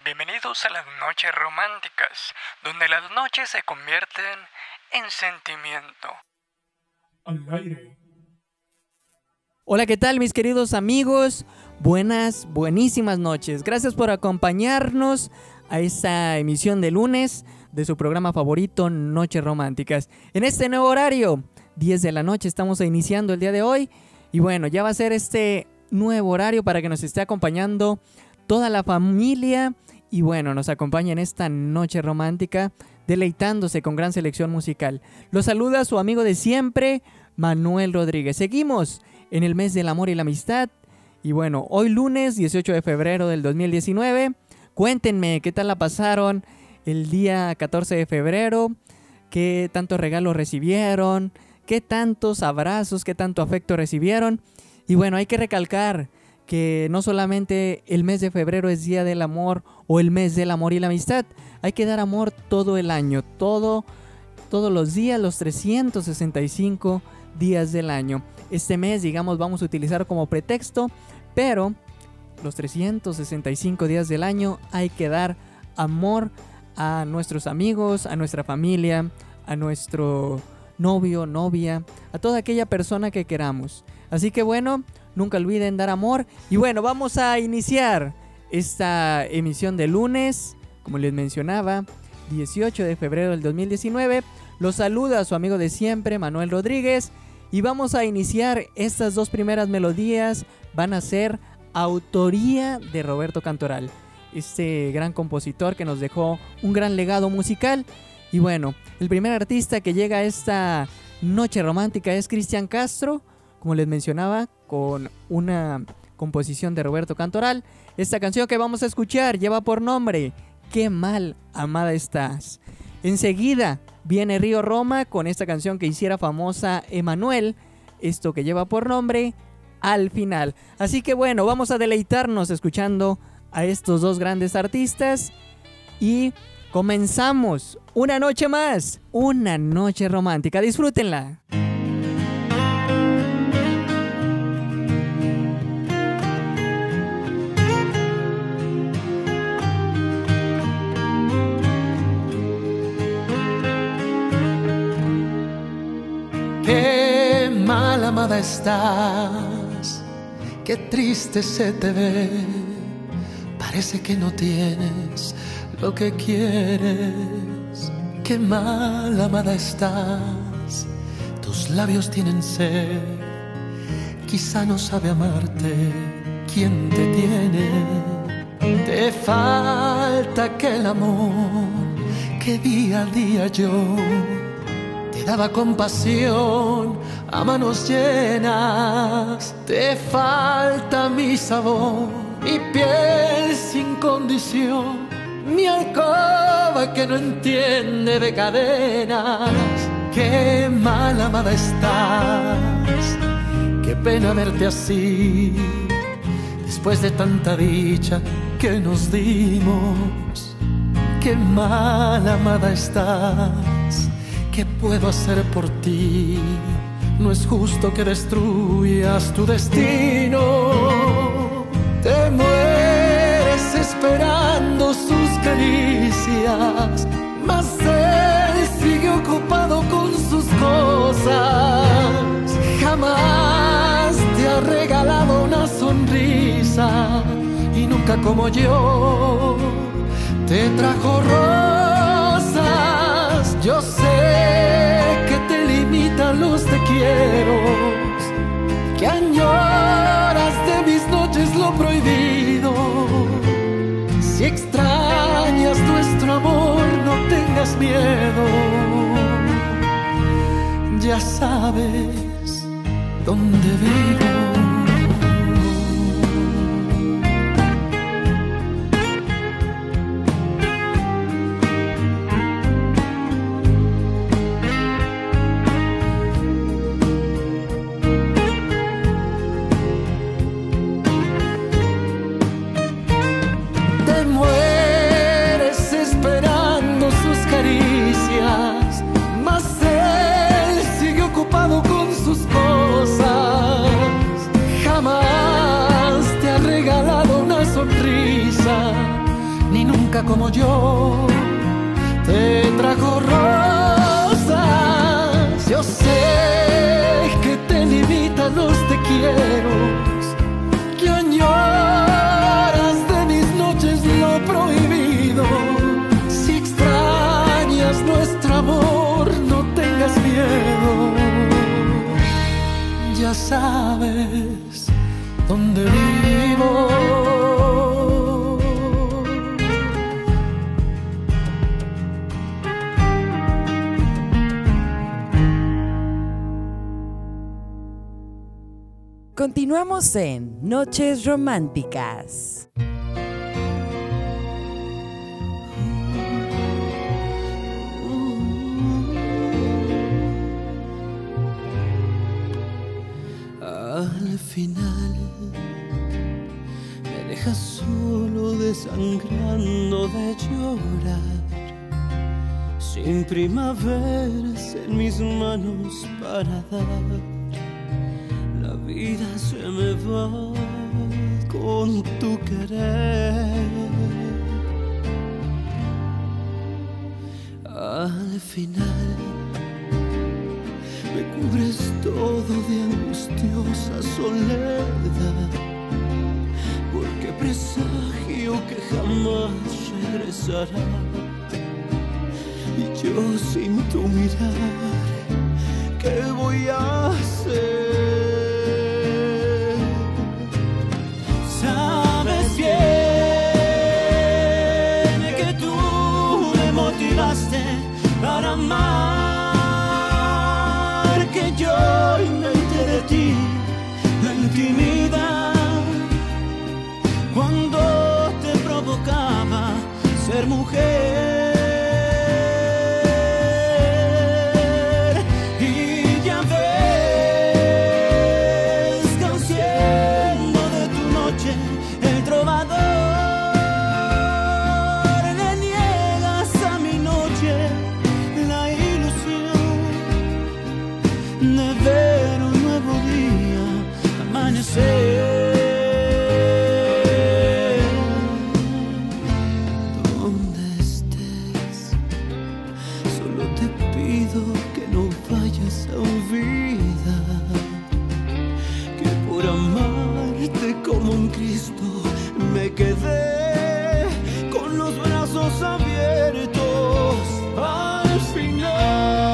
Bienvenidos a las noches románticas, donde las noches se convierten en sentimiento. Al aire. Hola, ¿qué tal mis queridos amigos? Buenísimas noches. Gracias por acompañarnos a esta emisión de lunes de su programa favorito, Noches Románticas. En este nuevo horario, 10 de la noche, estamos iniciando el día de hoy. Y bueno, ya va a ser este nuevo horario para que nos esté acompañando toda la familia. Y bueno, nos acompaña en esta noche romántica, deleitándose con gran selección musical. Los saluda su amigo de siempre, Manuel Rodríguez. Seguimos en el mes del amor y la amistad. Y bueno, hoy lunes 18 de febrero del 2019. Cuéntenme qué tal la pasaron el día 14 de febrero. Qué tantos regalos recibieron. Qué tantos abrazos, qué tanto afecto recibieron. Y bueno, hay que recalcar que no solamente el mes de febrero es Día del Amor o el mes del amor y la amistad. Hay que dar amor todo el año, todos los días, los 365 días del año. Este mes, digamos, vamos a utilizar como pretexto, pero los 365 días del año hay que dar amor a nuestros amigos, a nuestra familia, a nuestro novio, novia, a toda aquella persona que queramos. Así que bueno, nunca olviden dar amor. Y bueno, vamos a iniciar esta emisión de lunes, como les mencionaba, 18 de febrero del 2019. Los saluda su amigo de siempre, Manuel Rodríguez. Y vamos a iniciar estas dos primeras melodías. Van a ser autoría de Roberto Cantoral, este gran compositor que nos dejó un gran legado musical. Y bueno, el primer artista que llega a esta noche romántica es Cristian Castro, como les mencionaba, con una composición de Roberto Cantoral. Esta canción que vamos a escuchar lleva por nombre Qué mal amada estás. Enseguida viene Río Roma con esta canción que hiciera famosa Emanuel, esto que lleva por nombre Al final. Así que bueno, vamos a deleitarnos escuchando a estos dos grandes artistas y comenzamos una noche más, una noche romántica. Disfrútenla. Qué mal amada estás, qué triste se te ve, parece que no tienes lo que quieres. Qué mal amada estás, tus labios tienen sed, quizá no sabe amarte quien te tiene. Te falta aquel amor que día a día yo daba compasión a manos llenas. Te falta mi sabor, mi piel sin condición, mi alcoba que no entiende de cadenas. Qué mal amada estás, qué pena verte así, después de tanta dicha que nos dimos. Qué mal amada estás, ¿qué puedo hacer por ti? No es justo que destruyas tu destino. Te mueres esperando sus caricias, mas él sigue ocupado con sus cosas. Jamás te ha regalado una sonrisa y nunca como yo te trajo rosas. Yo sé que te limitan los te quiero, que añoras de mis noches lo prohibido. Si extrañas nuestro amor, no tengas miedo. Ya sabes dónde vivo. Mas él sigue ocupado con sus cosas. nunca como yo te trajo rosas. Yo sé que te limitan los te quiero, que añoras de mis noches lo prohibido. Si extrañas nuestro amor, no tengas miedo. Ya sabes dónde vivo. Continuamos en Noches Románticas. Al final me dejas solo, desangrando de llorar, sin primaveras en mis manos para dar. La vida se me va con tu querer. Al final me cubres todo de angustiosa soledad, porque presagio que jamás regresará. Y yo sin tu mirar, ¿qué voy a hacer? Sabes bien que tú me motivaste para amar, que yo inventé de ti la intimidad cuando te provocaba ser mujer. Donde estés, solo te pido que no vayas a olvidar que por amarte como un Cristo me quedé con los brazos abiertos al final.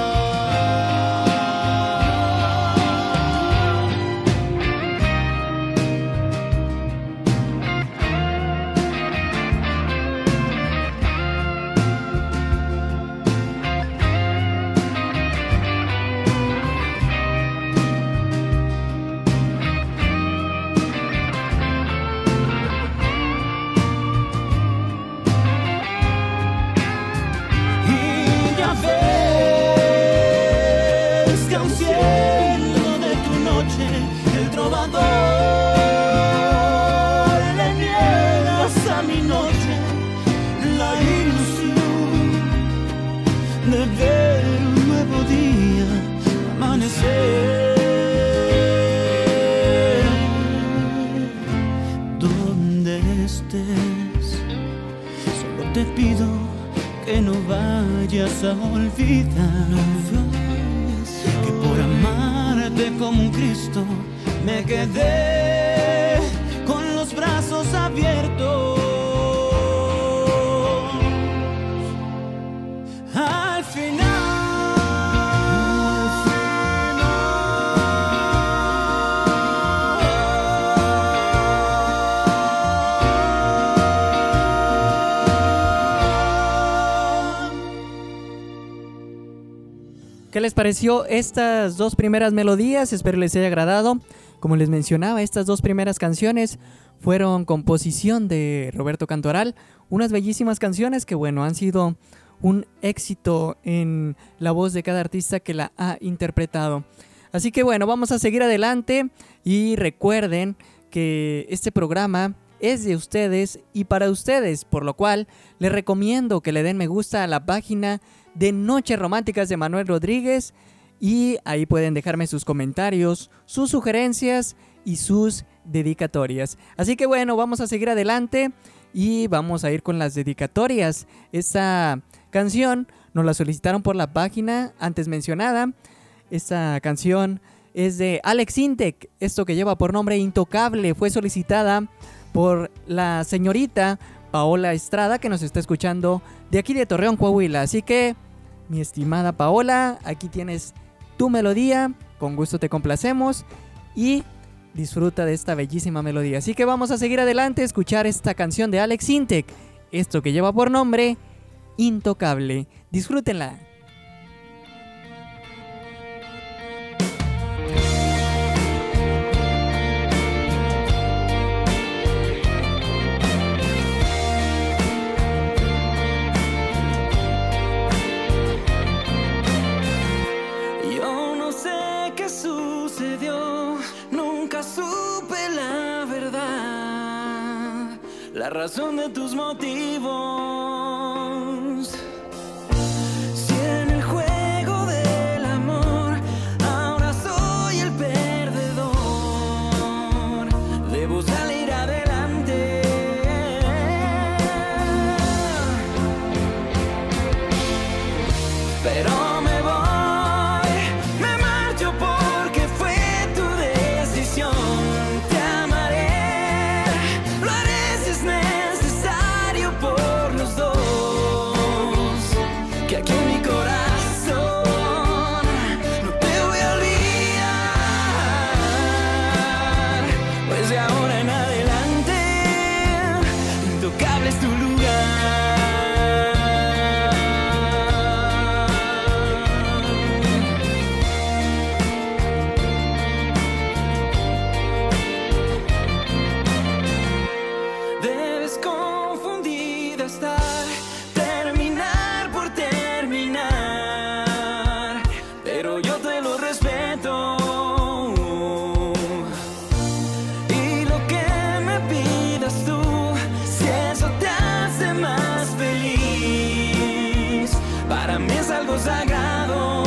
Donde estés, solo te pido que no vayas a olvidar que por amarte como un Cristo me quedé con los brazos abiertos al final. ¿Qué les pareció estas dos primeras melodías? Espero les haya agradado. Como les mencionaba, estas dos primeras canciones fueron composición de Roberto Cantoral. Unas bellísimas canciones que, bueno, han sido un éxito en la voz de cada artista que la ha interpretado. Así que, bueno, vamos a seguir adelante. Y recuerden que este programa es de ustedes y para ustedes, por lo cual les recomiendo que le den me gusta a la página de Noches Románticas de Manuel Rodríguez y ahí pueden dejarme sus comentarios, sus sugerencias y sus dedicatorias. Así que bueno, vamos a seguir adelante y vamos a ir con las dedicatorias. Esta canción nos la solicitaron por la página antes mencionada. Esta canción es de Alex Intec, esto que lleva por nombre Intocable. Fue solicitada por la señorita Paola Estrada, que nos está escuchando de aquí de Torreón, Coahuila. Así que, mi estimada Paola, aquí tienes tu melodía, con gusto te complacemos y disfruta de esta bellísima melodía. Así que vamos a seguir adelante a escuchar esta canción de Alex Intec, esto que lleva por nombre Intocable. Disfrútenla. La razón de tus motivos. Si en el juego del amor ahora soy el perdedor, debo salir adelante. Pero me voy, me marcho porque fue tu decisión. Te amaré, lo haré si es necesario por los dos. Que aquí en mi corazón no te voy a olvidar, pues de ahora en adelante intocable es tu lugar. Debes confundida estar, terminar por terminar, pero yo te lo respeto. Y lo que me pidas tú, si eso te hace más feliz, para mí es algo sagrado.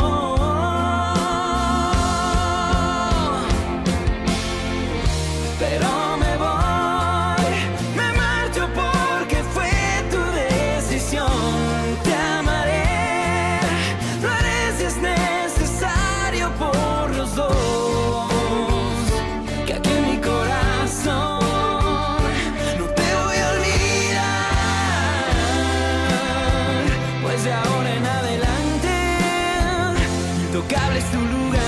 Pero me voy, me marcho porque fue tu decisión. Te amaré, lo haré si es necesario por los dos. Que aquí en mi corazón no te voy a olvidar, pues de ahora en adelante intocable es tu lugar.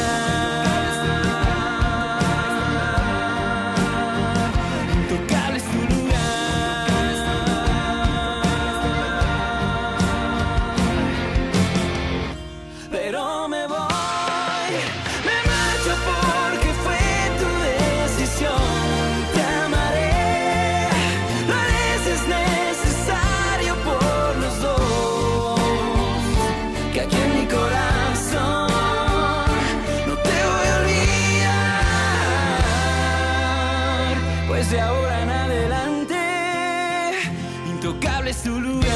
Intocable es tu lugar. Pero me voy, me marcho porque fue tu decisión. Te amaré, lo haré si es necesario por los dos. Que aquí en mi corazón no te voy a olvidar, pues de ahora en adelante intocable es tu lugar.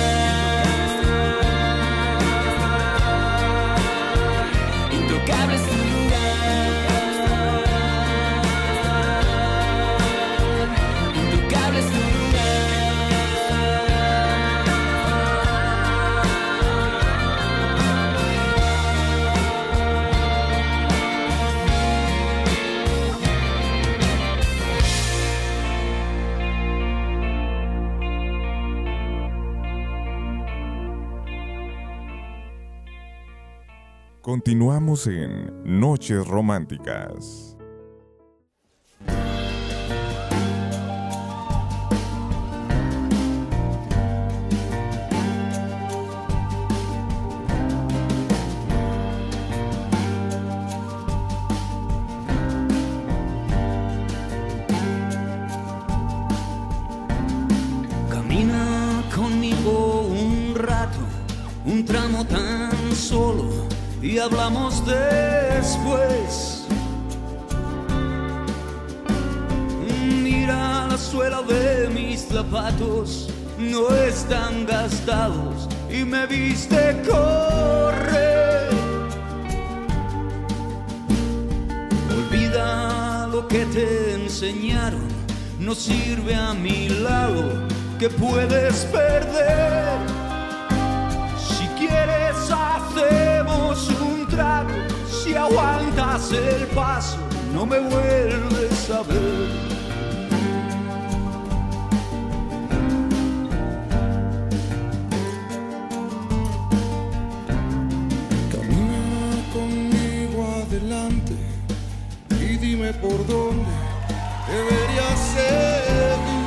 Intocable es tu lugar. Intocable es tu lugar. Continuamos en Noches Románticas. Camina conmigo un rato, un tramo tan solo, y hablamos después. Mira la suela de mis zapatos, no están gastados y me viste correr. Olvida lo que te enseñaron, no sirve a mi lado que puedes perder. Si quieres hacemos un trato, si aguantas el paso no me vuelves a ver. Y dime por dónde debería seguir.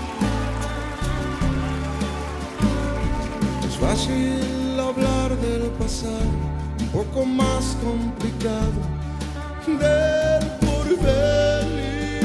Es fácil hablar del pasado, un poco más complicado del porvenir.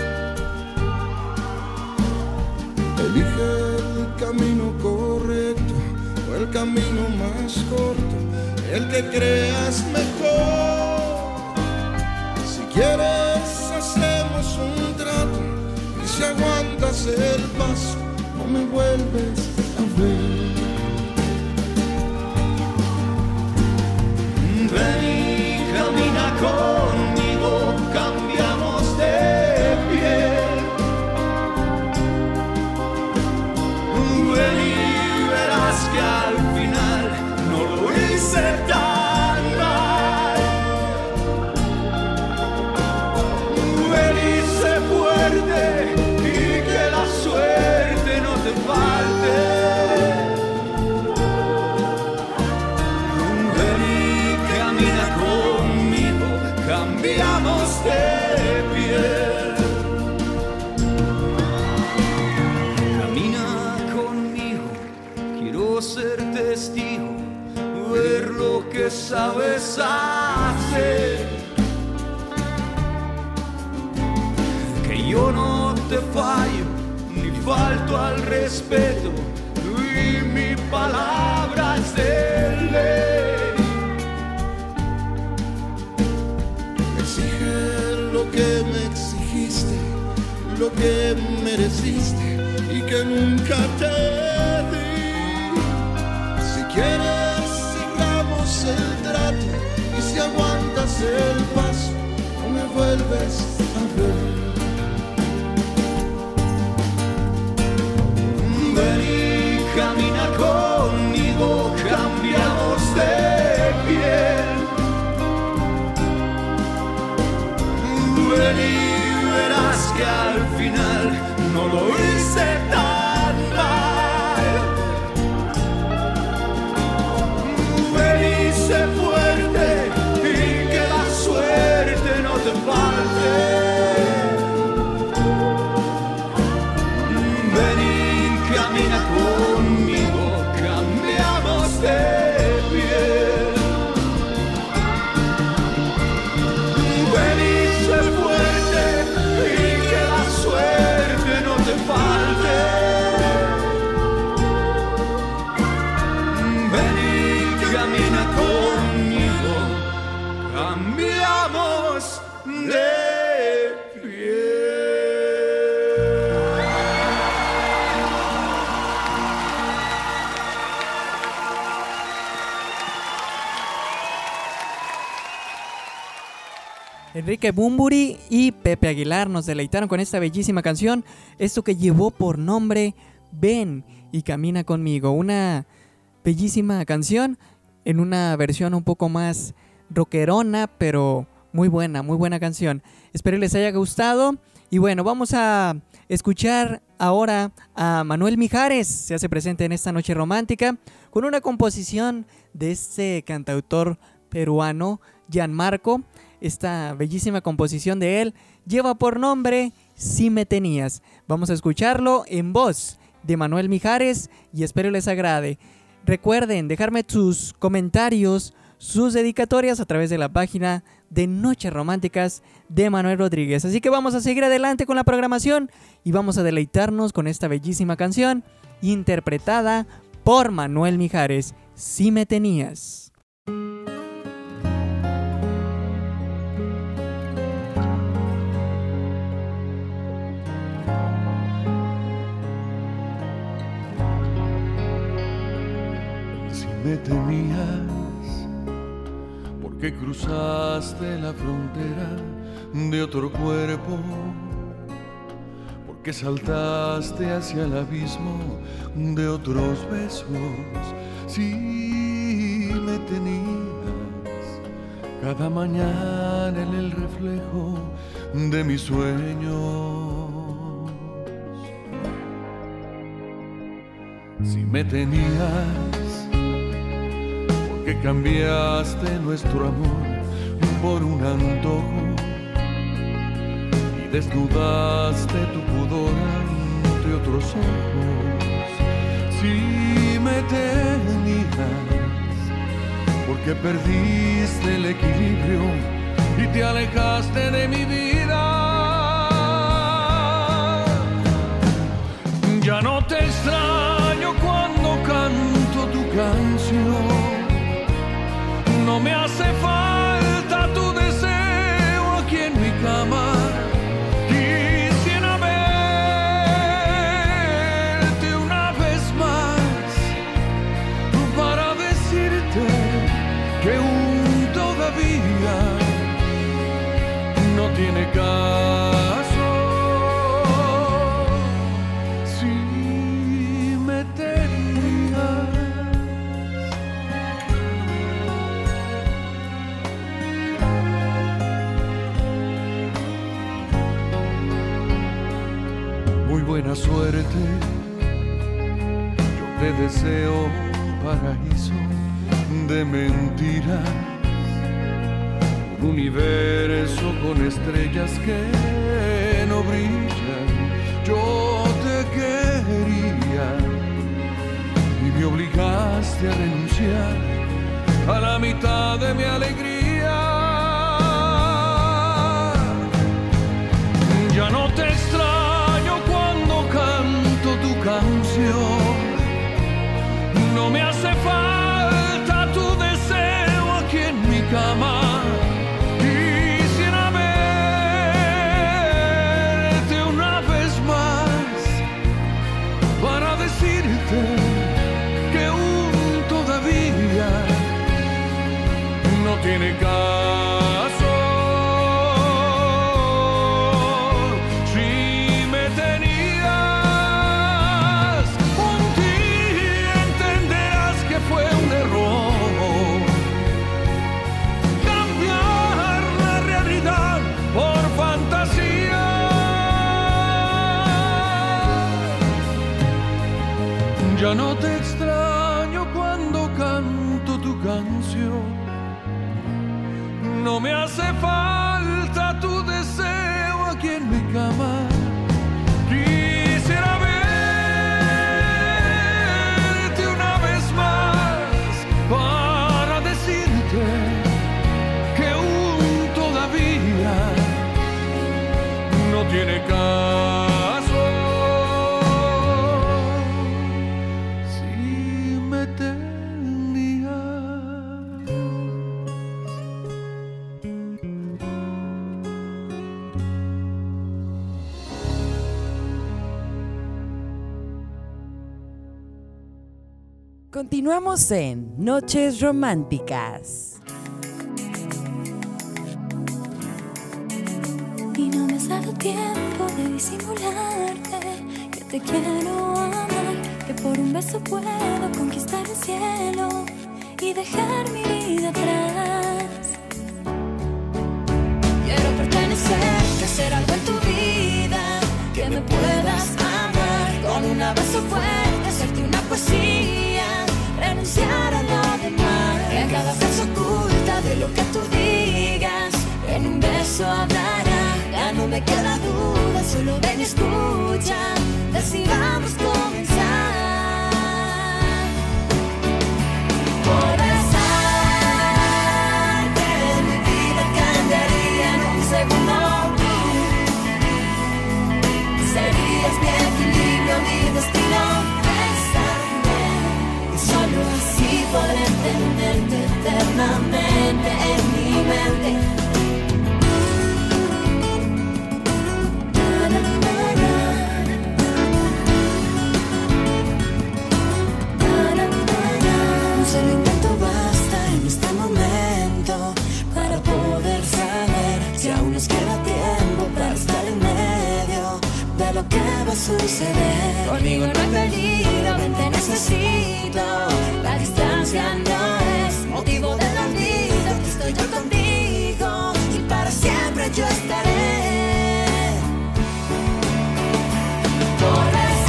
Elige el camino correcto o el camino más corto, el que creas mejor. Si quieres hacemos un trato y si aguantas el paso no me vuelves a ver. Ven y camina conmigo, cambiamos de piel. Ven y verás que al final no lo hice tan mal. Ven y sé fuerte y que la suerte no te falte. Ven y camina conmigo, cambiamos de piel. Camina conmigo, quiero ser testigo, ver lo que sabes hacer. Que yo no te fallo, ni falto al respeto, y mi palabra es de ley. Me exige lo que me exigiste, lo que mereciste y que nunca te di. Si quieres cerramos el trato y si aguantas el paso no me vuelves a ver. Ven y camina conmigo, cambiamos de piel. Ven y verás que al final no lo hice tan mal. Ven y sé fuerte y que la suerte no te falte. Camina conmigo, cambiamos de piel. Ven y sé fuerte y que la suerte no te falte. Ven y camina conmigo, cambiamos de piel. Enrique Bunbury y Pepe Aguilar nos deleitaron con esta bellísima canción, esto que llevó por nombre Ven y camina conmigo, una bellísima canción en una versión un poco más rockerona, pero muy buena canción. Espero les haya gustado y bueno, vamos a escuchar ahora a Manuel Mijares, se hace presente en esta noche romántica con una composición de este cantautor peruano, Gianmarco. Esta bellísima composición de él lleva por nombre Si me tenías. Vamos a escucharlo en voz de Manuel Mijares y espero les agrade. Recuerden dejarme sus comentarios, sus dedicatorias a través de la página de Noches Románticas de Manuel Rodríguez. Así que vamos a seguir adelante con la programación y vamos a deleitarnos con esta bellísima canción interpretada por Manuel Mijares, Si me tenías. Me tenías porque cruzaste la frontera de otro cuerpo, porque saltaste hacia el abismo de otros besos. Si me tenías cada mañana en el reflejo de mis sueños, si me tenías porque cambiaste nuestro amor por un antojo y desnudaste tu pudor ante otros ojos. Si me tenías porque perdiste el equilibrio y te alejaste de mi vida, ya no te extraño cuando canto tu canción. No me hace falta tu deseo aquí en mi cama. Quisiera verte una vez más para decirte que aún todavía no tiene caso. Si me tenías, muy buena suerte, yo te deseo un paraíso de mentiras, un universo con estrellas que no brillan. Yo te quería y me obligaste a renunciar a la mitad de mi alegría. Ya no te extraño cuando canto tu canción. No me hace falta tu deseo aquí en mi cama. Quisiera verte una vez más para decirte que aún todavía no tiene caso. Si me tenías, un día entenderás que fue un error cambiar la realidad por fantasía. Ya no te extraño cuando canto tu canción. No me hace falta tu deseo aquí en mi cama. Quisiera verte una vez más para decirte que aún todavía no tiene caso. Si me tenías. Continuamos en Noches Románticas. Y no me has dado tiempo de disimularte que te quiero amar, que por un beso puedo conquistar el cielo y dejar mi vida atrás. Quiero pertenecerte, hacer algo en tu vida, que me puedas amar con un abrazo fuerte, hacerte una poesía, renunciar a lo demás, que a cada frase oculta de lo que tú digas en un beso hablará. Ya no me queda duda, solo ven y escucha, decidamos comenzar. Por besarte mi vida cambiaría en un segundo. Serías mi equilibrio, mi destino. Besarme, y solo así podré tenerte eternamente en mi mente. lo que va a suceder. Conmigo no hay peligro, ven te necesito. La distancia no es motivo del olvido. Aquí estoy yo contigo y para siempre yo estaré. Por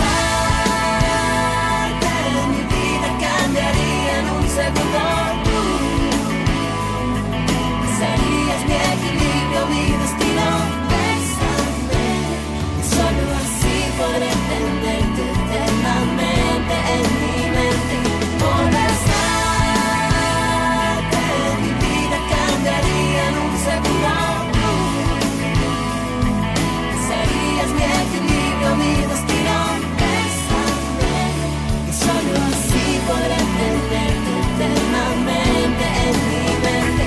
besarte, mi vida cambiaría en un segundo. Tú serías mi equilibrio, mi destino. Bésame, solo así podré entenderte eternamente en mi mente. Por besarte, mi vida cambiaría en un segundo. Tú serías mi equilibrio, mi destino. Bésame, solo así podré entenderte eternamente en mi mente.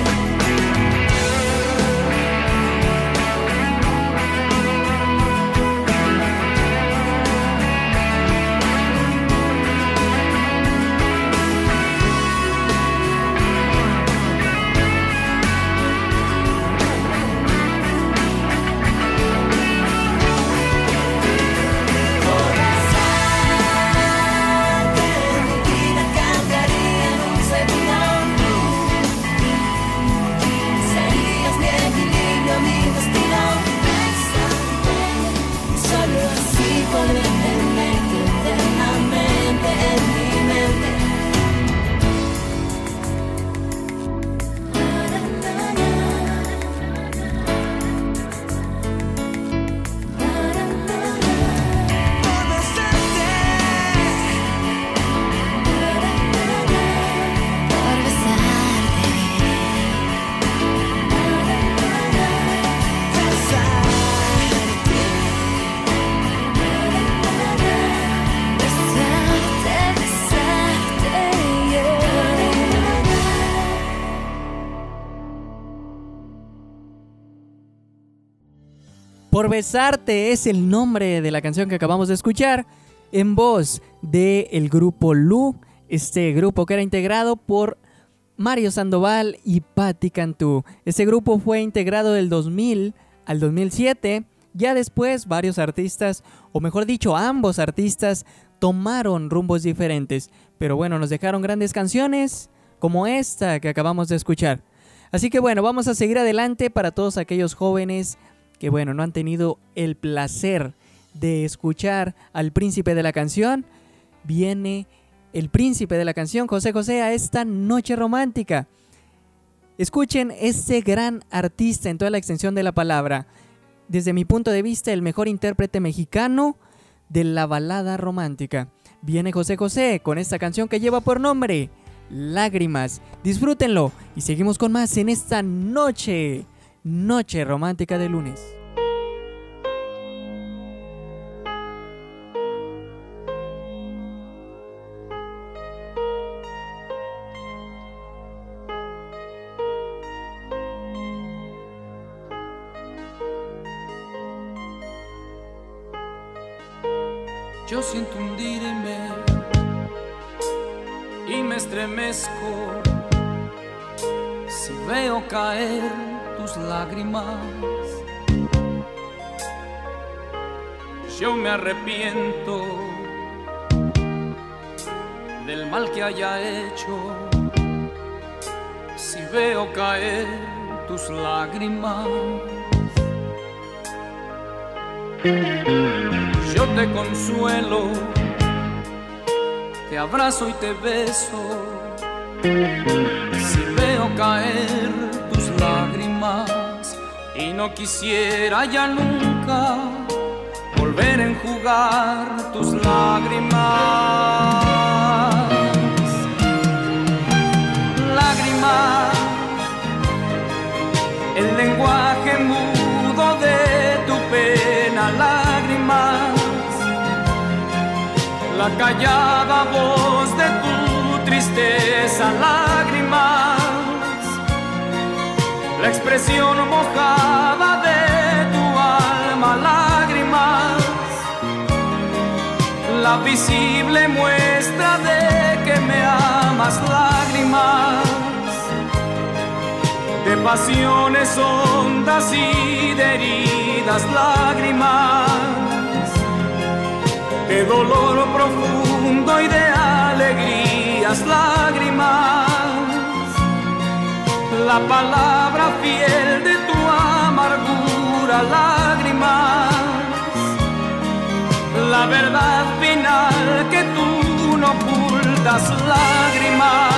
Por besarte es el nombre de la canción que acabamos de escuchar, en voz del grupo Lu, este grupo que era integrado por Mario Sandoval y Patti Cantú. Este grupo fue integrado del 2000 al 2007. Ya después varios artistas, o mejor dicho ambos artistas, tomaron rumbos diferentes. Pero bueno, nos dejaron grandes canciones como esta que acabamos de escuchar. Así que bueno, vamos a seguir adelante para todos aquellos jóvenes que bueno, no han tenido el placer de escuchar al príncipe de la canción. Viene el príncipe de la canción, José José, a esta noche romántica. Escuchen este gran artista en toda la extensión de la palabra. Desde mi punto de vista, el mejor intérprete mexicano de la balada romántica. Viene José José con esta canción que lleva por nombre Lágrimas. Disfrútenlo y seguimos con más en esta noche romántica de lunes. Yo siento hundirme y me estremezco si veo caer tus lágrimas. Yo me arrepiento del mal que haya hecho si veo caer tus lágrimas. Yo te consuelo, te abrazo y te beso si veo caer tus lágrimas, y no quisiera ya nunca volver a enjugar tus lágrimas. Lágrimas, el lenguaje mudo de tu pena. Lágrimas, la callada voz de tu tristeza. Lágrimas, la expresión mojada de tu alma. Lágrimas, la visible muestra de que me amas. Lágrimas, de pasiones hondas y de heridas. Lágrimas, de dolor profundo y de alegrías, lágrimas. La palabra fiel de tu amargura, lágrimas. La verdad final que tú no ocultas, lágrimas.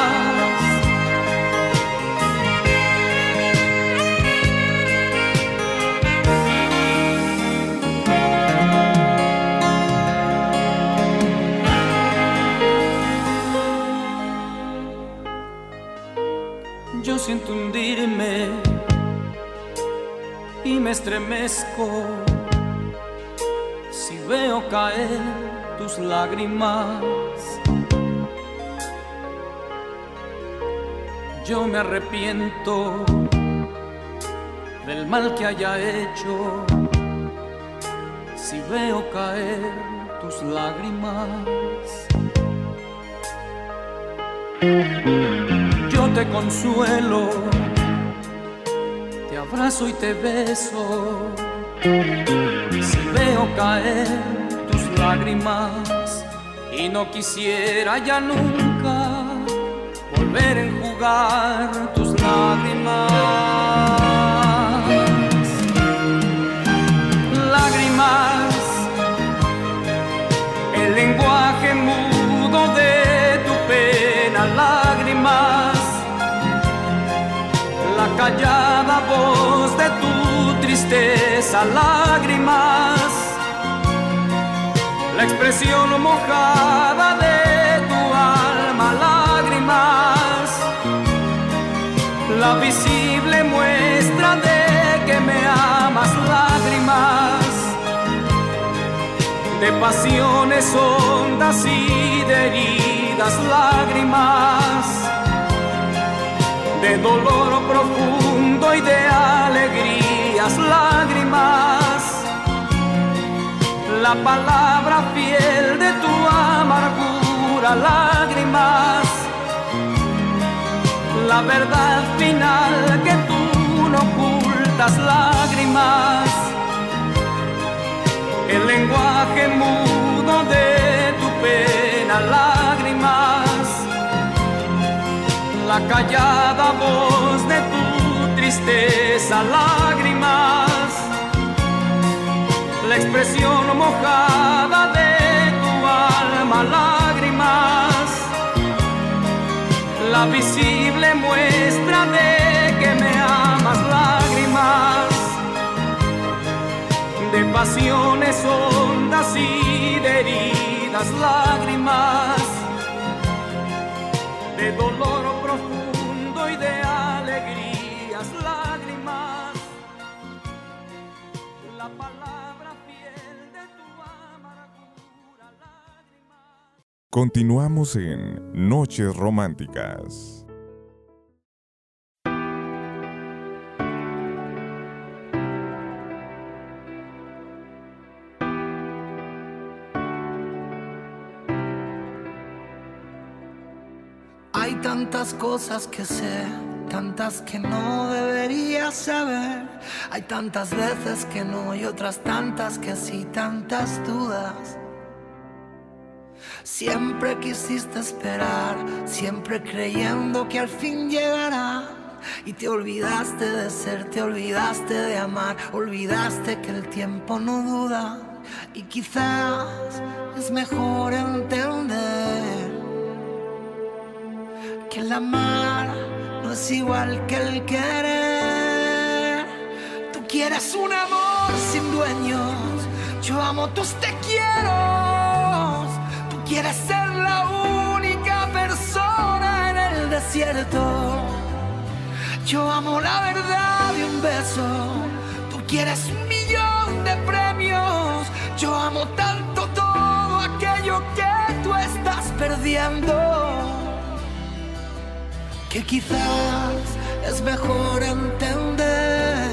Yo siento hundirme y me estremezco si veo caer tus lágrimas. Yo me arrepiento del mal que haya hecho si veo caer tus lágrimas. Yo te consuelo, te abrazo y te beso si veo caer tus lágrimas, y no quisiera ya nunca volver a enjugar tus lágrimas. Lágrimas, el lenguaje mudo de tu pena, lágrimas, la callada voz de tu tristeza, lágrimas, la expresión mojada de tu alma, lágrimas, la visible muestra de que me amas, lágrimas, de pasiones hondas y de heridas, lágrimas, de dolor profundo y de alegrías, lágrimas, la palabra fiel de tu amargura, lágrimas, la verdad final que tú no ocultas, lágrimas, el lenguaje mudo de tu pena, lágrimas, la callada voz de tu tristeza, lágrimas, la expresión mojada de tu alma, lágrimas, la visible muestra de que me amas, lágrimas, de pasiones hondas y de heridas, lágrimas, de dolor profundo y de alegrías, lágrimas, la palabra fiel de tu amargura, lágrimas. Continuamos en Noches Románticas. Hay tantas cosas que sé, tantas que no debería saber. Hay tantas veces que no y otras tantas que sí, tantas dudas. Siempre quisiste esperar, siempre creyendo que al fin llegará. Y te olvidaste de ser, te olvidaste de amar, olvidaste que el tiempo no duda. Y quizás es mejor entender que el amar no es igual que el querer. Tú quieres un amor sin dueños, yo amo tus te quiero. Tú quieres ser la única persona en el desierto, yo amo la verdad de un beso. Tú quieres 1.000.000 de premios, yo amo tanto todo aquello que tú estás perdiendo, que quizás es mejor entender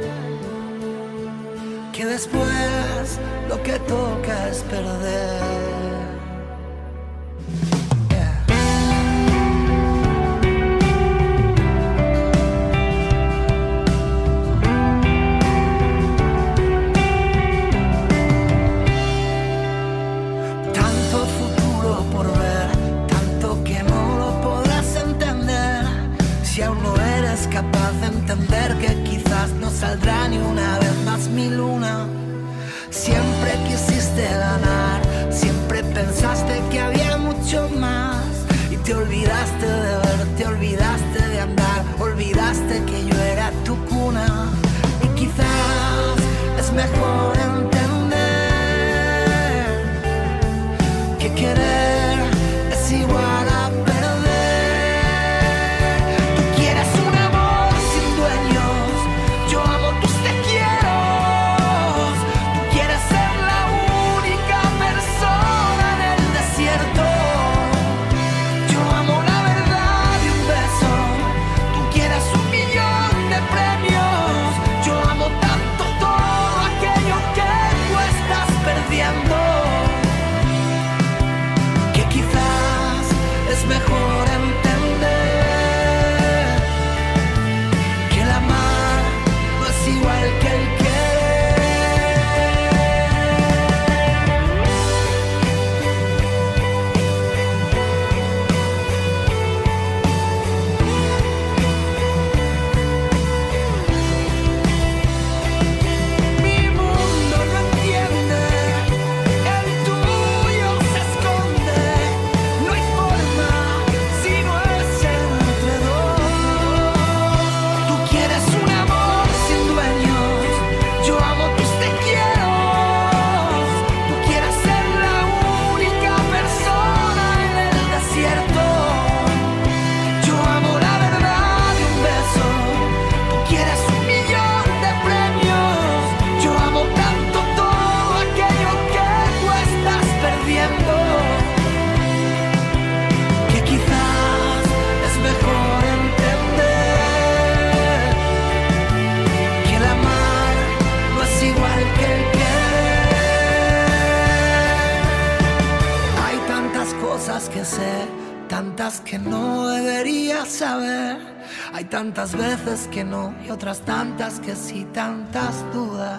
que después lo que toca es perder. entender que quizás no saldrá ni una vez más mi luna. Siempre quisiste ganar, siempre pensaste que había mucho más. Y te olvidaste de ver, te olvidaste de andar, olvidaste que yo era tu cuna. Y quizás es mejor entender que querer es igual a perder. Tú quieres un amor sin dueños, yo amo tus te quiero. Tú quieres ser la única persona en el desierto. Yo amo la verdad de un beso. Tú quieres 1.000.000 de premios. Yo amo tanto todo aquello que tú estás perdiendo. Que quizás es mejor entender que el amar no es igual que el Mi mundo no entiende, el tuyo se esconde. No hay forma si no es entre dos. Tú quieres un amor sin dueños, yo amo tus te quiero. Tú quieres ser la única persona en el desierto. Yo amo la verdad de un beso. Tú quieres 1.000.000 de premios. Yo amo tanto todo aquello que tú estás perdiendo. Que quizás es mejor entender que el amar no es igual que el querer. Hay tantas cosas que sé, tantas que no debería saber. Hay tantas veces que no y otras tantas que sí, tantas dudas.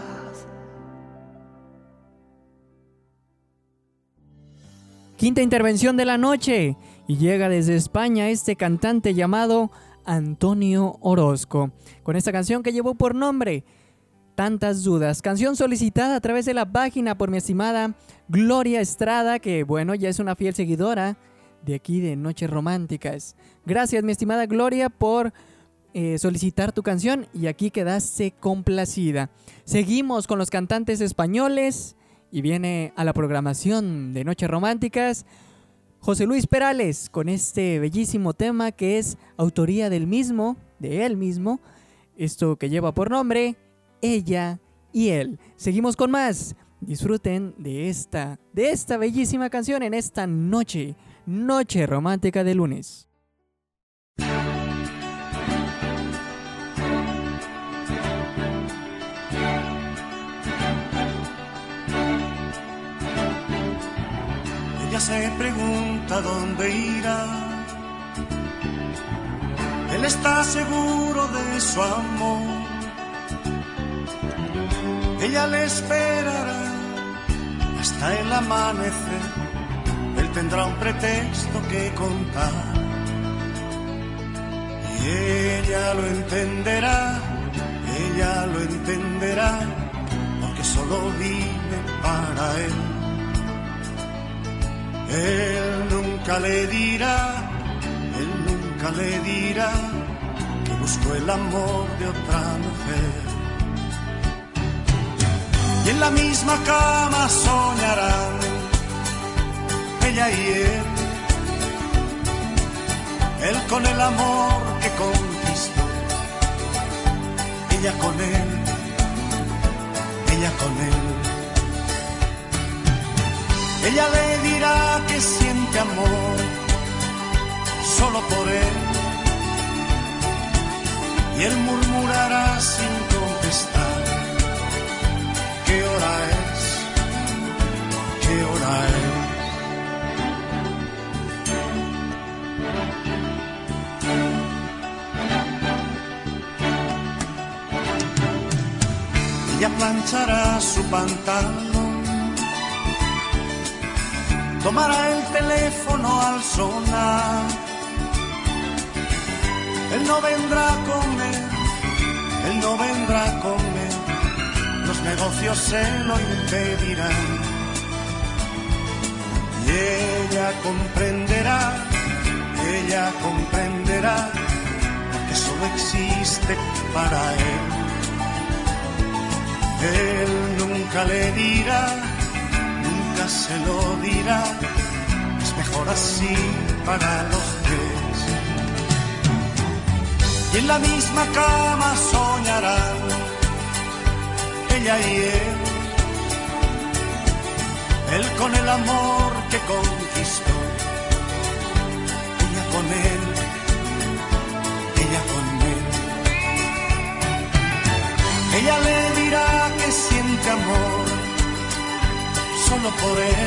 Quinta intervención de la noche y llega desde España este cantante llamado Antonio Orozco con esta canción que llevó por nombre Tantas Dudas, canción solicitada a través de la página por mi estimada Gloria Estrada, que bueno, ya es una fiel seguidora de aquí de Noches Románticas. Gracias, mi estimada Gloria, por solicitar tu canción y aquí quedaste complacida. Seguimos con los cantantes españoles y viene a la programación de Noches Románticas José Luis Perales con este bellísimo tema que es autoría del mismo, de él mismo, esto que lleva por nombre Ella y Él. Seguimos con más. Disfruten de esta bellísima canción en esta noche romántica de lunes. Ella se pregunta dónde irá. Él está seguro de su amor. Ella le esperará hasta el amanecer. Él tendrá un pretexto que contar. Y ella lo entenderá, porque solo vive para él. Él nunca le dirá que buscó el amor de otra mujer. Y en la misma cama soñarán ella y él con el amor que conquistó, ella con él. Ella le dirá que siente amor solo por él, y él murmurará sin contestar: ¿qué hora es? ¿Qué hora es? Ella planchará su pantalón, tomará el teléfono al sonar. Él no vendrá a comer no vendrá a comer, los negocios se lo impedirán. Y ella comprenderá, porque solo existe para él. Él nunca le dirá, nunca se lo dirá, es mejor así para los tres. Y en la misma cama soñarán, ella y él con el amor que conquistó, ella con él, ella con él. Ella le dirá que siente amor solo por él,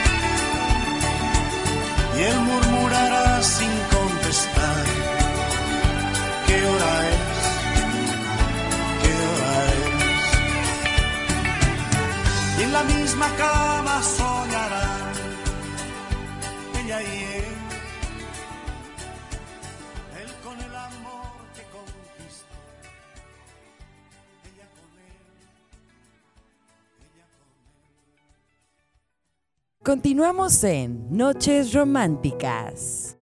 y él murmurará sin contestar: ¿qué hora es? ¿Qué hora es? Y en la misma cama soñarán, ella y él con el amor que conquistó, ella con él, ella con él. Continuamos en Noches Románticas.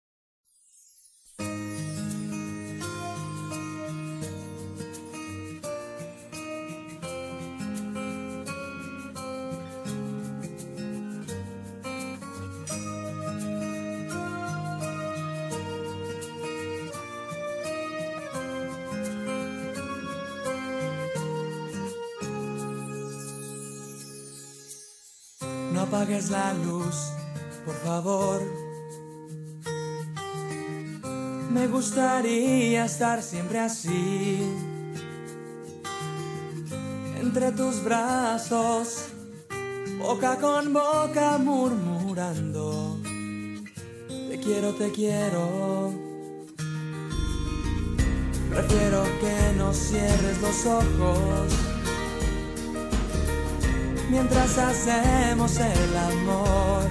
No apagues la luz, por favor. Me gustaría estar siempre así, entre tus brazos, boca con boca murmurando: te quiero, te quiero. Prefiero que no cierres los ojos mientras hacemos el amor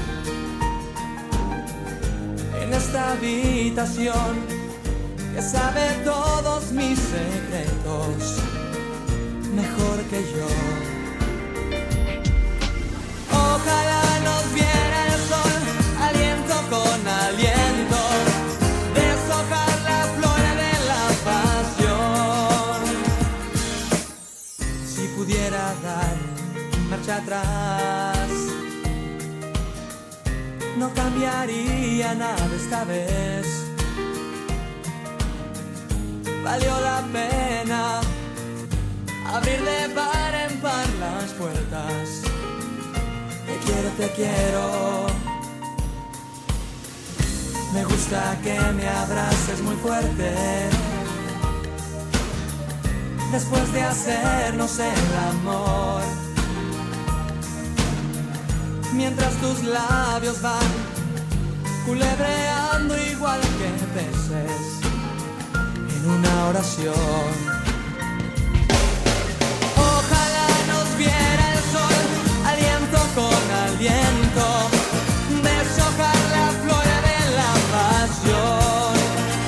en esta habitación que sabe todos mis secretos mejor que yo. Ojalá nos viera el sol, aliento con aliento, deshojar la flor de la pasión. Si pudiera dar marcha atrás, no cambiaría nada esta vez. Valió la pena abrir de par en par las puertas. Te quiero, te quiero. Me gusta que me abraces muy fuerte después de hacernos el amor, mientras tus labios van culebreando igual que peces en una oración. Ojalá nos viera el sol, aliento con aliento, deshojar la flor de la pasión.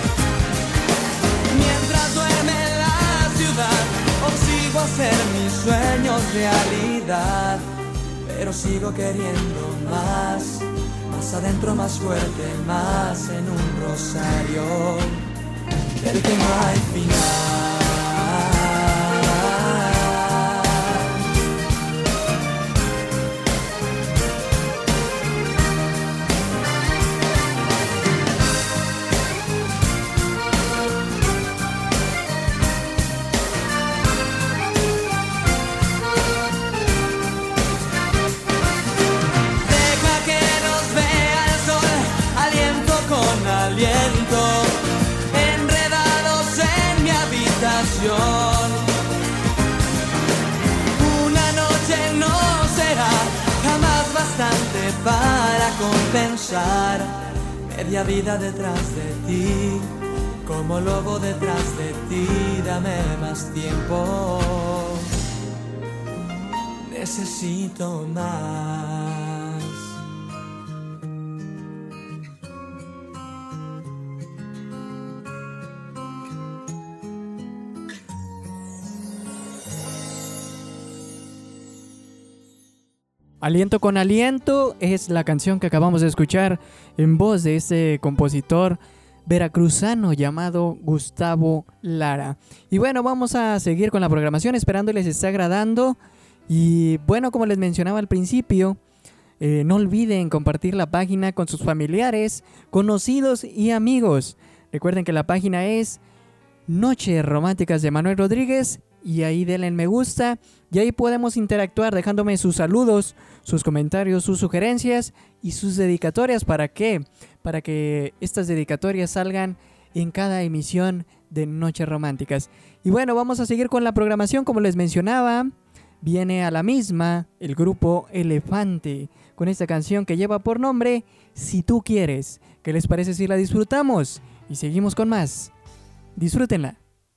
Mientras duerme la ciudad, consigo hacer mis sueños realidad, pero sigo queriendo más, más adentro, más fuerte, más en un rosario del que no hay final. Enredados en mi habitación. Una noche no será jamás bastante para compensar media vida detrás de ti. Como lobo detrás de ti, dame más tiempo. Necesito más. Aliento con aliento es la canción que acabamos de escuchar en voz de ese compositor veracruzano llamado Gustavo Lara. Y bueno, vamos a seguir con la programación, esperando les esté agradando. Y bueno, como les mencionaba al principio, no olviden compartir la página con sus familiares, conocidos y amigos. Recuerden que la página es Noches Románticas de Manuel Rodríguez, y ahí denle me gusta y ahí podemos interactuar dejándome sus saludos, sus comentarios, sus sugerencias y sus dedicatorias. ¿Para qué? Para que estas dedicatorias salgan en cada emisión de Noches Románticas. Y bueno, vamos a seguir con la programación. Como les mencionaba, viene a la misma el grupo Elefante con esta canción que lleva por nombre Si Tú Quieres. ¿Qué les parece si la disfrutamos? Y seguimos con más. Disfrútenla.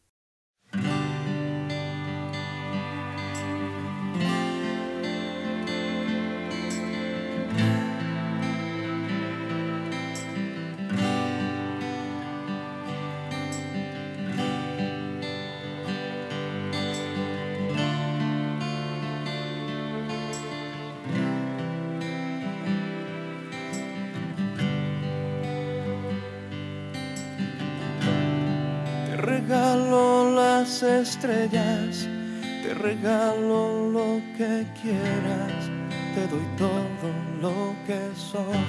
Te regalo las estrellas, te regalo lo que quieras, te doy todo lo que soy.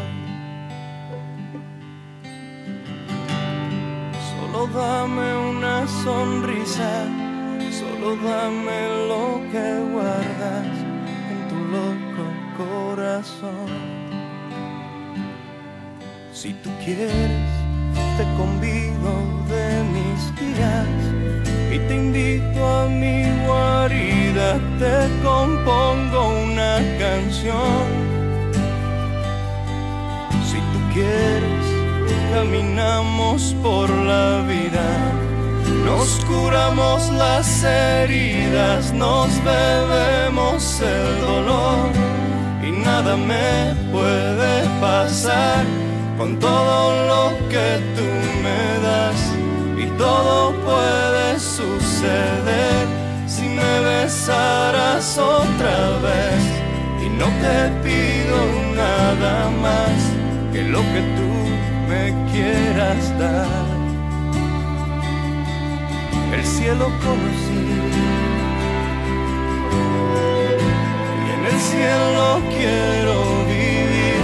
Solo dame una sonrisa, solo dame lo que guardas en tu loco corazón. Si tú quieres, te convido de mis días y te invito a mi guarida, te compongo una canción. Si tú quieres, caminamos por la vida, nos curamos las heridas, nos bebemos el dolor y nada me puede pasar. Con todo lo que tú me das y todo puede suceder si me besaras otra vez. Y no te pido nada más que lo que tú me quieras dar. El cielo conocí y en el cielo quiero vivir.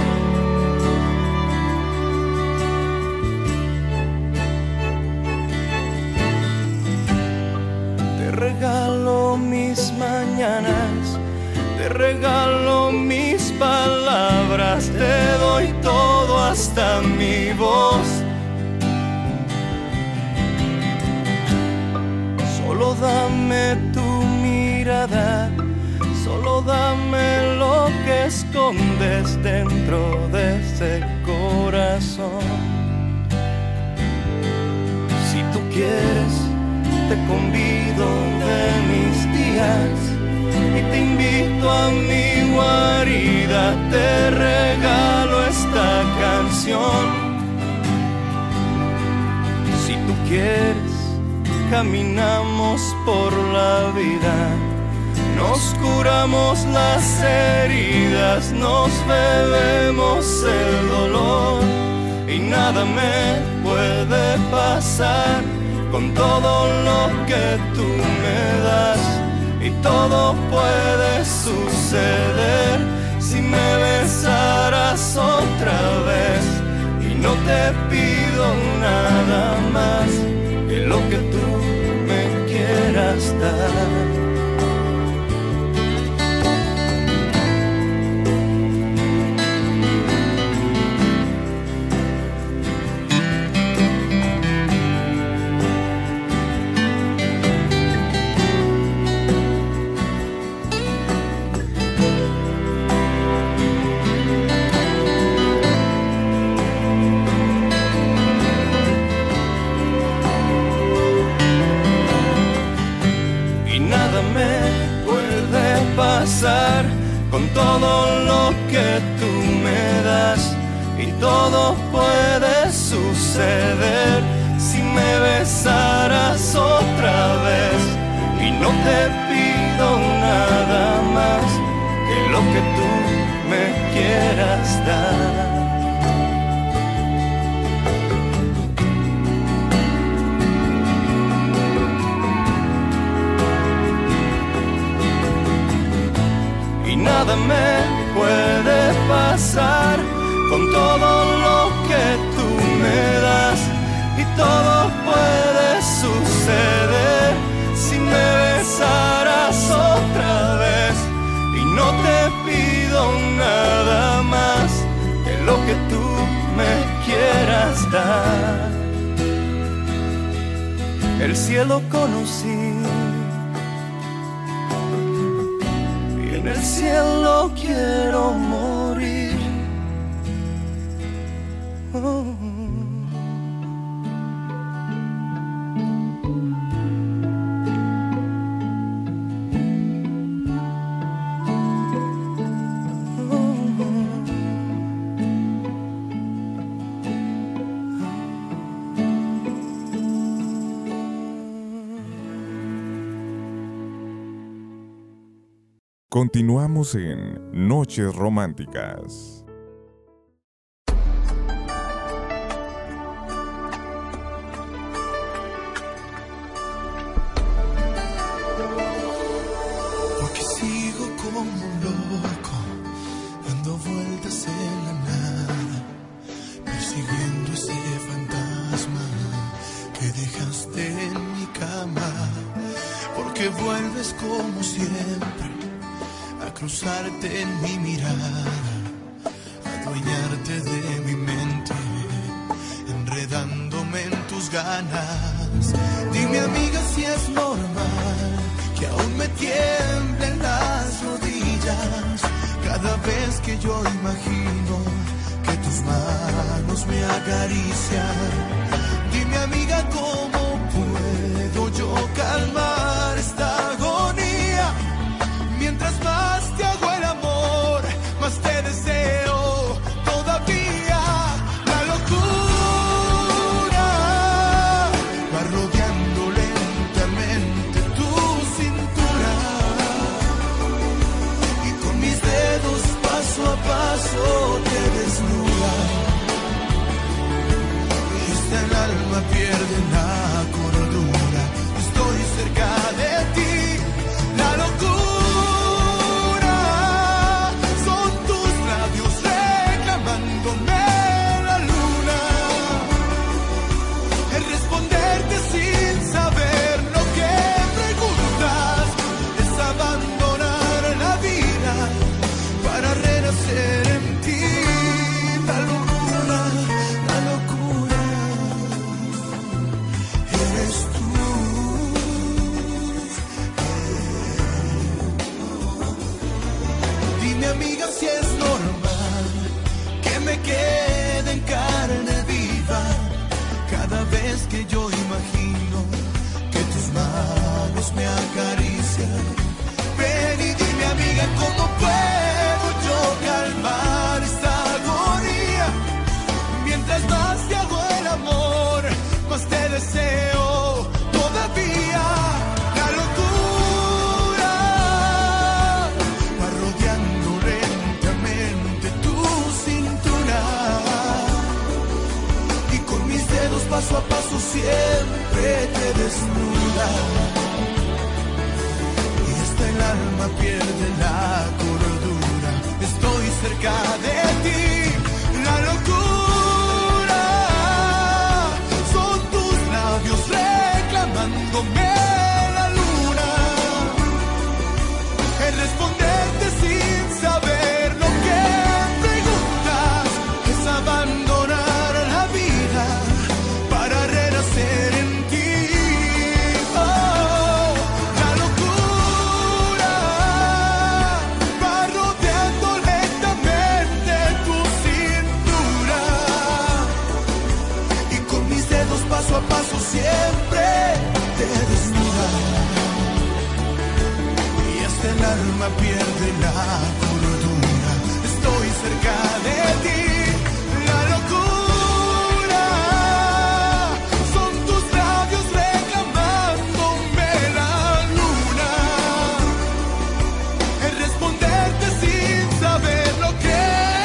Te regalo mis mañanas, te regalo mis palabras, te doy todo hasta mi voz. Solo dame tu mirada, solo dame lo que escondes dentro de ese corazón. Si tú quieres, te convido de mis días y te invito a mi guarida, te regalo esta canción. Si tú quieres, caminamos por la vida, nos curamos las heridas, nos bebemos el dolor y nada me puede pasar. Con todo lo que tú me das y todo puede suceder si me besaras otra vez. Y no te pido nada más que lo que tú me quieras dar. Con todo lo que tú me das y todo puede suceder si me besaras otra vez. Y no te pido nada más que lo que tú quieras dar. Y nada me puede pasar con todo lo que tú me das, y todo puede suceder si me besaras otra vez. Y no te pido nada más que lo que tú me quieras dar. El cielo conocí y en el cielo quiero morir. Oh. Continuamos en Noches Románticas. Porque sigo como un loco, dando vueltas en la nada, persiguiendo ese fantasma que dejaste en mi cama. Porque vuelves como siempre a cruzarte en mi mirada, a adueñarte de mi mente, enredándome en tus ganas. Dime, amiga, si es normal que aún me tiemblen las rodillas cada vez que yo imagino que tus manos me acarician. Dime, amiga, ¿cómo puedo yo calmar esta agonía? Mientras más te hago el amor, más te deseo todavía. La locura va rodeando lentamente tu cintura, y con mis dedos paso a paso te desnuda. Y hasta el alma pierde la cordura. Estoy cerca de ti. La locura queda en carne viva cada vez que yo imagino que tus manos me acarician. Ven y dime, amiga, ¿cómo puedo yo calmar esta agonía? Mientras más te hago el amor, más te deseo todavía. La locura va rodeando lentamente tu cintura, y con mis dedos paso a paso siempre te desnuda. Y hasta el alma pierde la cordura. Estoy cerca de ti. La locura son tus labios reclamándome la luna, el responderte sin saber lo que preguntas, es abandonar la vida para renacer en ti. Oh, la locura va rodeando lentamente tu cintura, y con mis dedos paso a paso siempre te desnuda. Y hasta el alma pierde la cordura. Estoy cerca de ti. La locura son tus labios reclamándome la luna, el responderte sin saber lo que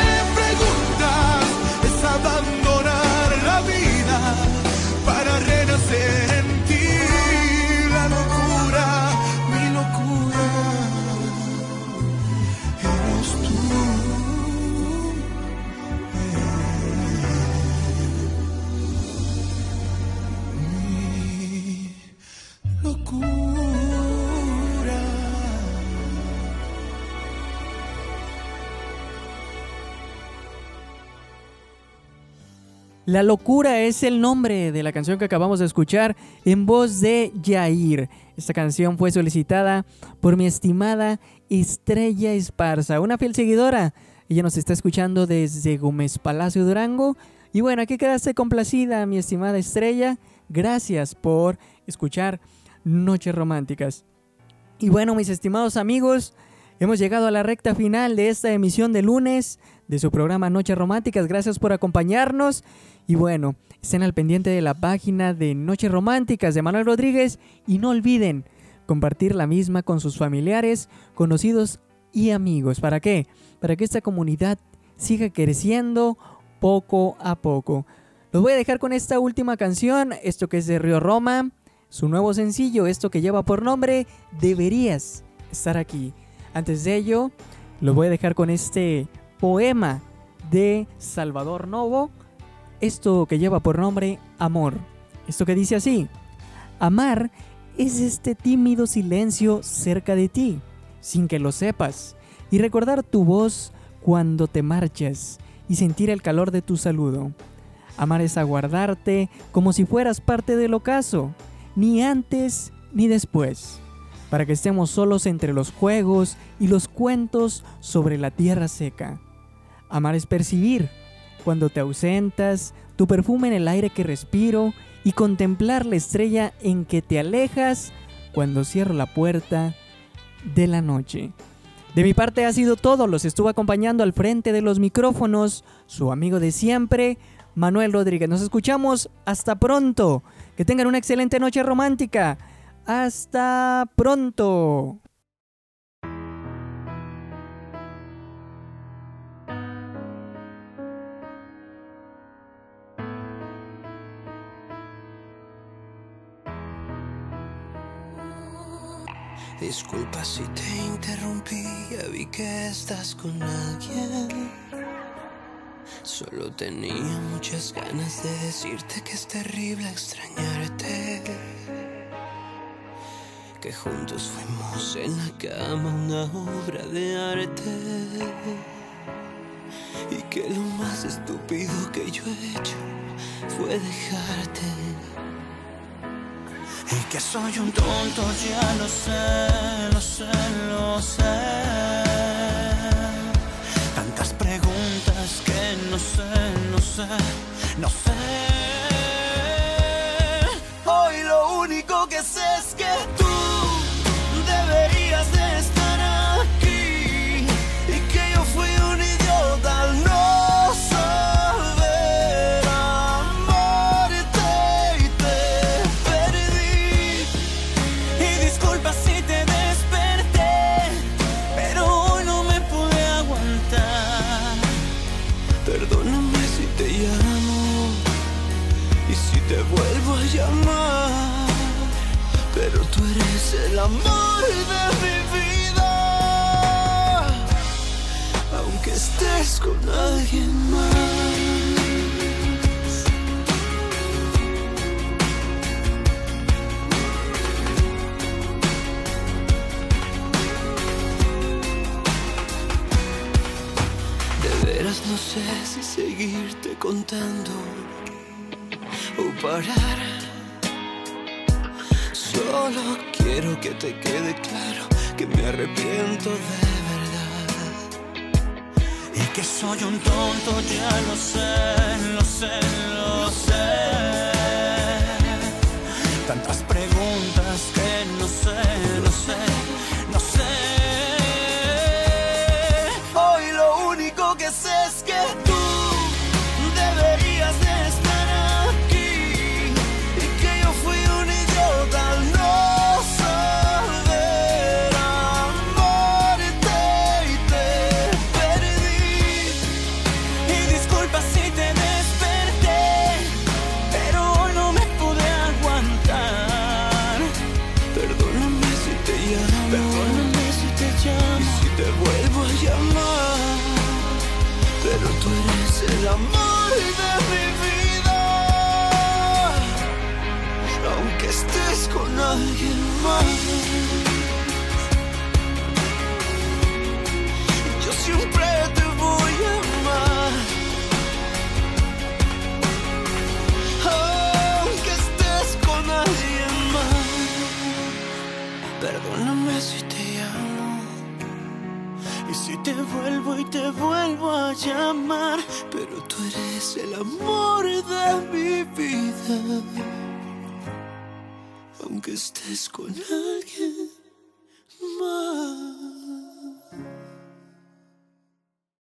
La locura es el nombre de la canción que acabamos de escuchar en voz de Yair. Esta canción fue solicitada por mi estimada Estrella Esparza, una fiel seguidora. Ella nos está escuchando desde Gómez Palacio, Durango. Y bueno, aquí quedaste complacida, mi estimada Estrella. Gracias por escuchar Noches Románticas. Y bueno, mis estimados amigos, hemos llegado a la recta final de esta emisión de lunes de su programa Noches Románticas. Gracias por acompañarnos. Y bueno, estén al pendiente de la página de Noches Románticas de Manuel Rodríguez y no olviden compartir la misma con sus familiares, conocidos y amigos. ¿Para qué? Para que esta comunidad siga creciendo poco a poco. Los voy a dejar con esta última canción, esto que es de Río Roma, su nuevo sencillo, esto que lleva por nombre Deberías estar aquí. Antes de ello, los voy a dejar con este poema de Salvador Novo, esto que lleva por nombre Amor. Esto que dice así: amar es este tímido silencio cerca de ti, sin que lo sepas, y recordar tu voz cuando te marchas y sentir el calor de tu saludo. Amar es aguardarte como si fueras parte del ocaso, ni antes ni después, para que estemos solos entre los juegos y los cuentos sobre la tierra seca. Amar es percibir, cuando te ausentas, tu perfume en el aire que respiro y contemplar la estrella en que te alejas cuando cierro la puerta de la noche. De mi parte ha sido todo, los estuvo acompañando al frente de los micrófonos su amigo de siempre, Manuel Rodríguez. Nos escuchamos, hasta pronto, que tengan una excelente noche romántica, hasta pronto. Disculpa si te interrumpí, ya vi que estás con alguien. Solo tenía muchas ganas de decirte que es terrible extrañarte, que juntos fuimos en la cama una obra de arte, y que lo más estúpido que yo he hecho fue dejarte. Y que soy un tonto, ya lo sé, lo sé, lo sé. Tantas preguntas que no sé. Hoy lo único que sé es que tú deberías de estar aquí, y que yo fui un idiota al no saber amarte y te perdí. Y disculpa si te desperté, pero hoy no me pude aguantar. Perdóname si te llamo y si te vuelvo a llamar, pero tú eres el amor de mi vida, aunque estés con alguien más. De veras no sé si seguirte contando o parar. Solo quiero que te quede claro que me arrepiento de verdad, y que soy un tonto, ya lo sé, lo sé, lo sé. Tantas preguntas que no sé. Hoy lo único que sé es que tú deberías de estar aquí, y que yo fui un idiota al no saber amarte y te perdí. Y disculpa si te desperté, llamar, pero tú eres el amor de mi vida. Aunque estés con alguien más.